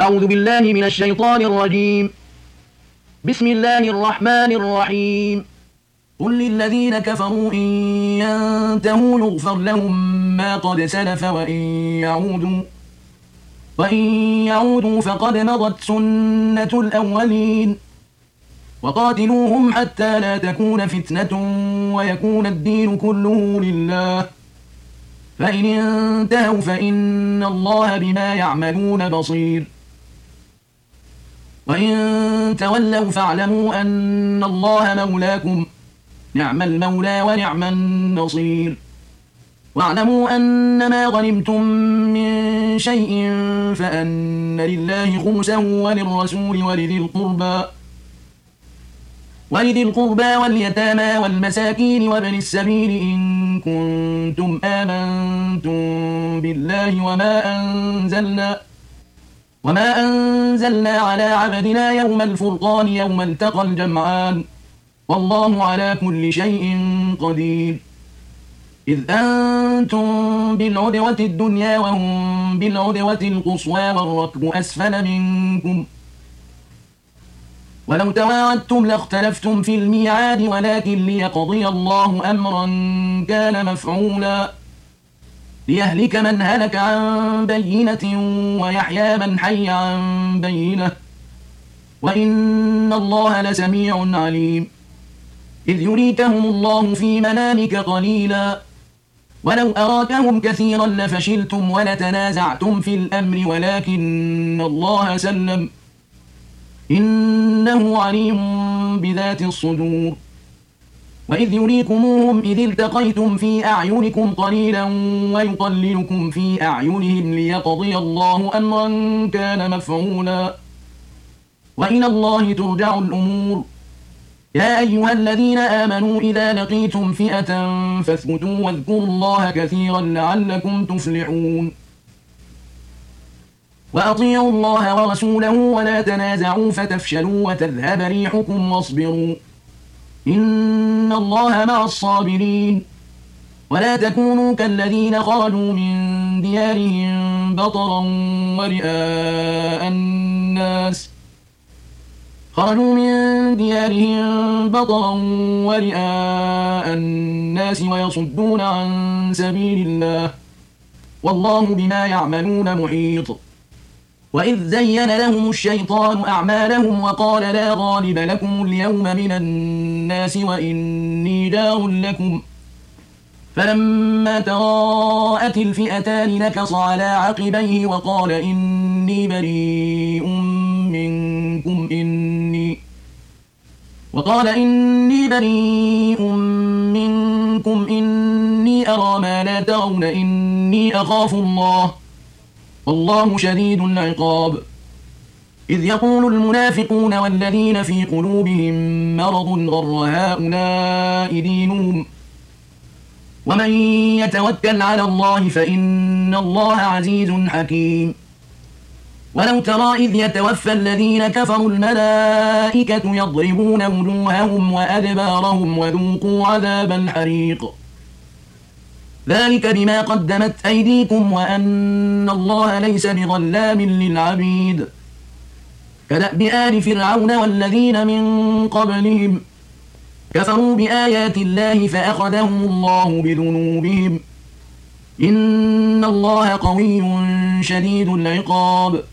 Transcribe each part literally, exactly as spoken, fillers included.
أعوذ بالله من الشيطان الرجيم. بسم الله الرحمن الرحيم. قل للذين كفروا إن ينتهوا يغفر لهم ما قد سلف وإن يعودوا وإن يعودوا فقد مضت سنة الأولين وقاتلوهم حتى لا تكون فتنة ويكون الدين كله لله فإن انتهوا فإن الله بما يعملون بصير وإن تولوا فاعلموا أن الله مولاكم نعم المولى ونعم النصير واعلموا أن ما غنمتم من شيء فأن لله خمسه وللرسول ولذي القربى ولذي القربى واليتامى والمساكين وابن السبيل إن كنتم آمنتم بالله وما أنزلنا وما أنزلنا على عبدنا يوم الفرقان يوم التقى الجمعان والله على كل شيء قدير إذ أنتم بالعدوة الدنيا وهم بالعدوة القصوى والركب أسفل منكم ولو تواعدتم لاختلفتم في الميعاد ولكن ليقضي الله أمرا كان مفعولا ليهلك من هلك عن بينة ويحيى من حي عن بينة وإن الله لسميع عليم إذ يريكهم الله في منامك قليلا ولو أراكهم كثيرا لفشلتم ولتنازعتم في الأمر ولكن الله سلم إنه عليم بذات الصدور وإذ يريكموهم إذ التقيتم في أعينكم قليلا ويقللكم في أعينهم ليقضي الله أمرا كان مفعولا وإلى الله ترجع الأمور يا أيها الذين آمنوا إذا لقيتم فئة فاثبتوا واذكروا الله كثيرا لعلكم تفلحون وأطيعوا الله ورسوله ولا تنازعوا فتفشلوا وتذهب ريحكم واصبروا إن الله مع الصابرين ولا تكونوا كالذين خرجوا من ديارهم بطرا ورئاء الناس خرجوا من ديارهم بطرا ورئاء الناس ويصدون عن سبيل الله والله بما يعملون محيط وإذ زين لهم الشيطان أعمالهم وقال لا غالب لكم اليوم من الناس وإني جار لكم فلما تراءت الفئتان نكص على عقبيه وقال إني بريء منكم إني وقال إني بريء منكم إني أرى ما لا ترون إني أخاف الله والله شديد العقاب إذ يقول المنافقون والذين في قلوبهم مرض غر هؤلاء دينهم ومن يتوكل على الله فإن الله عزيز حكيم ولو ترى إذ يتوفى الذين كفروا الملائكة يضربون وجوههم وأدبارهم وذوقوا عذاب الحريق ذلك بما قدمت أيديكم وأن الله ليس بظلام للعبيد كدأب آل فرعون والذين من قبلهم كفروا بآيات الله فأخذهم الله بذنوبهم إن الله قوي شديد العقاب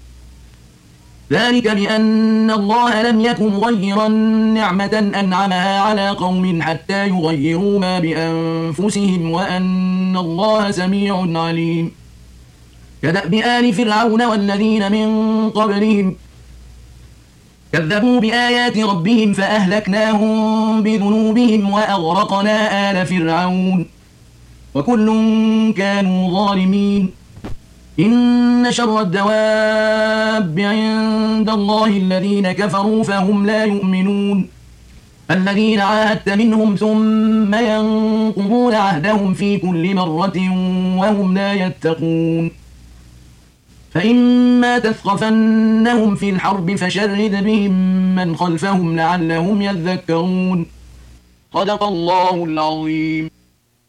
ذلك بأن الله لم يكن مغيرا نعمة أنعمها على قوم حتى يغيروا ما بأنفسهم وأن الله سميع عليم كدأب آل فرعون والذين من قبلهم كذبوا بآيات ربهم فأهلكناهم بذنوبهم وأغرقنا آل فرعون وكل كانوا ظالمين إن شر الدواب عند الله الذين كفروا فهم لا يؤمنون الذين عاهدت منهم ثم ينقضون عهدهم في كل مرة وهم لا يتقون فإما تثقفنهم في الحرب فشرد بهم من خلفهم لعلهم يذكرون صدق الله العظيم.